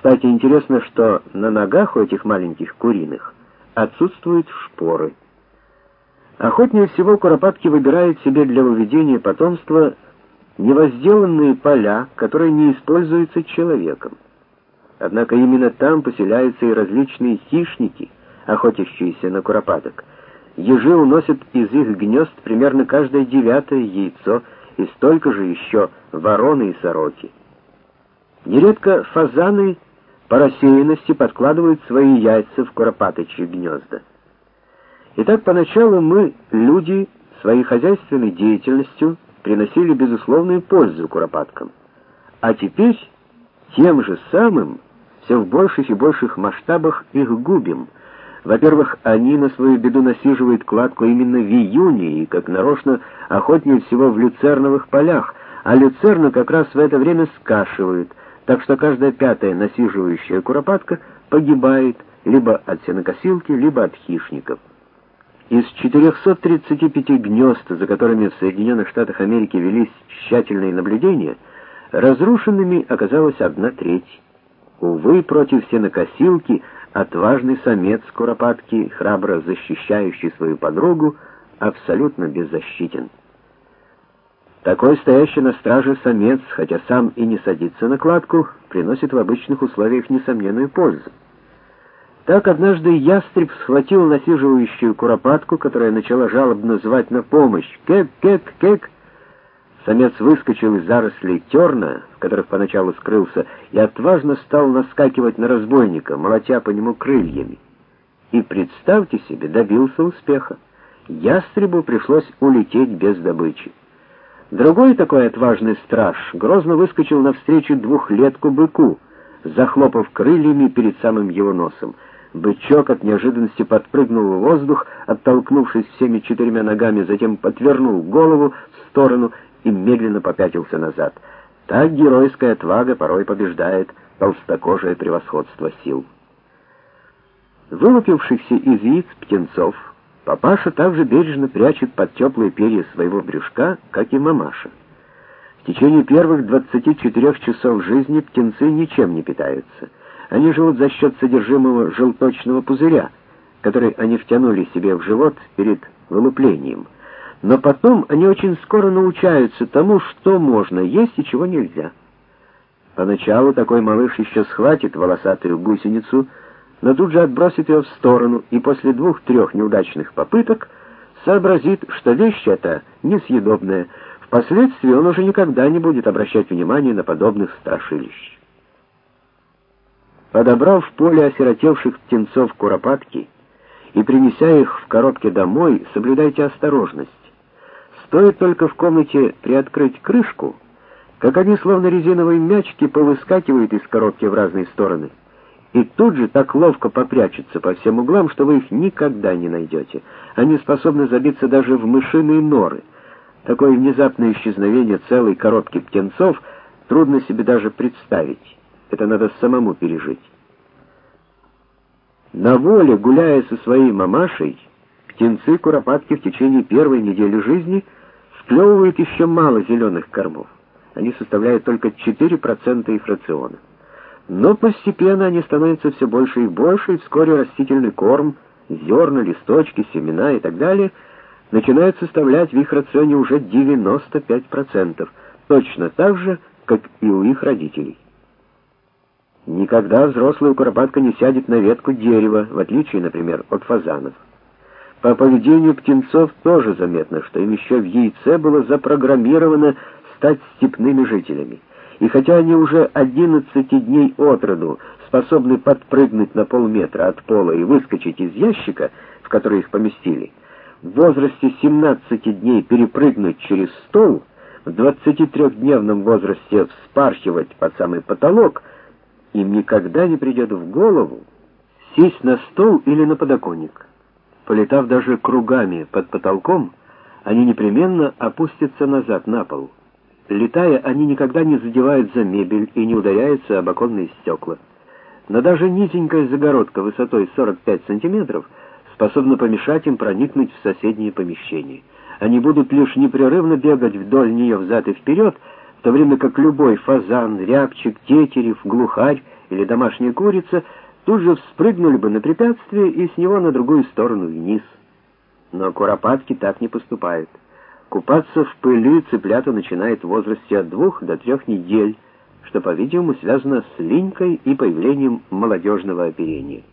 Кстати, интересно, что на ногах у этих маленьких куриных отсутствуют шпоры. Охотнее всего куропатки выбирают себе для выведения потомства невозделанные поля, которые не используются человеком. Однако именно там поселяются и различные хищники, охотящиеся на куропаток. Ежи уносят из их гнезд примерно каждое 9-е яйцо, и столько же еще вороны и сороки. Нередко фазаны по рассеянности подкладывают свои яйца в куропаточьи гнезда. Итак, поначалу мы, люди, своей хозяйственной деятельностью приносили безусловную пользу куропаткам. А теперь тем же самым все в больших и больших масштабах их губим. Во-первых, они на свою беду насиживают кладку именно в июне и, как нарочно, охотнее всего в люцерновых полях, а люцерну как раз в это время скашивают, так что каждая 5-я насиживающая куропатка погибает либо от сенокосилки, либо от хищников. Из 435 гнезд, за которыми в Соединенных Штатах Америки велись тщательные наблюдения, разрушенными оказалась 1/3. Увы, против сенокосилки отважный самец куропатки, храбро защищающий свою подругу, абсолютно беззащитен. Такой стоящий на страже самец, хотя сам и не садится на кладку, приносит в обычных условиях несомненную пользу. Так однажды ястреб схватил насиживающую куропатку, которая начала жалобно звать на помощь. «Кек, кек, кек!» Самец выскочил из зарослей терна, в которых поначалу скрылся, и отважно стал наскакивать на разбойника, молотя по нему крыльями. И, представьте себе, добился успеха. Ястребу пришлось улететь без добычи. Другой такой отважный страж грозно выскочил навстречу двухлетку быку, захлопав крыльями перед самым его носом. Бычок от неожиданности подпрыгнул в воздух, оттолкнувшись всеми 4 ногами, затем подвернул голову в сторону и медленно попятился назад. Так геройская отвага порой побеждает толстокожее превосходство сил. Вылупившихся из яиц птенцов папаша также бережно прячет под теплые перья своего брюшка, как и мамаша. В течение первых 24 часов жизни птенцы ничем не питаются. Они живут за счет содержимого желточного пузыря, который они втянули себе в живот перед вылуплением. Но потом они очень скоро научаются тому, что можно есть и чего нельзя. Поначалу такой малыш еще схватит волосатую гусеницу, но тут же отбросит ее в сторону, и после 2-3 неудачных попыток сообразит, что вещь эта несъедобная. Впоследствии он уже никогда не будет обращать внимания на подобных страшилищ. Подобрав в поле осиротевших птенцов куропатки и принеся их в коробке домой, соблюдайте осторожность. Стоит только в комнате приоткрыть крышку, как они, словно резиновые мячики, повыскакивают из коробки в разные стороны, и тут же так ловко попрячутся по всем углам, что вы их никогда не найдете. Они способны забиться даже в мышиные норы. Такое внезапное исчезновение целой коробки птенцов трудно себе даже представить. Это надо самому пережить. На воле, гуляя со своей мамашей, птенцы-куропатки в течение первой недели жизни склевывают еще мало зеленых кормов. Они составляют только 4% их рациона. Но постепенно они становятся все больше и больше, и вскоре растительный корм, зерна, листочки, семена и так далее начинают составлять в их рационе уже 95%, точно так же, как и у их родителей. Никогда взрослая куропатка не сядет на ветку дерева, в отличие, например, от фазанов. По поведению птенцов тоже заметно, что им еще в яйце было запрограммировано стать степными жителями. И хотя они уже 11 дней от роду способны подпрыгнуть на полметра от пола и выскочить из ящика, в который их поместили, в возрасте 17 дней перепрыгнуть через стол, в 23-дневном возрасте вспархивать под самый потолок, им никогда не придет в голову сесть на стол или на подоконник. Полетав даже кругами под потолком, они непременно опустятся назад на пол. Летая, они никогда не задевают за мебель и не ударяются об оконные стекла. Но даже низенькая загородка высотой 45 сантиметров способна помешать им проникнуть в соседние помещения. Они будут лишь непрерывно бегать вдоль нее взад и вперед, в то время как любой фазан, рябчик, тетерев, глухарь или домашняя курица тут же вспрыгнули бы на препятствие и с него на другую сторону вниз. Но куропатки так не поступают. Купаться в пыли цыплята начинают в возрасте от 2 до 3 недель, что, по-видимому, связано с линькой и появлением молодежного оперения.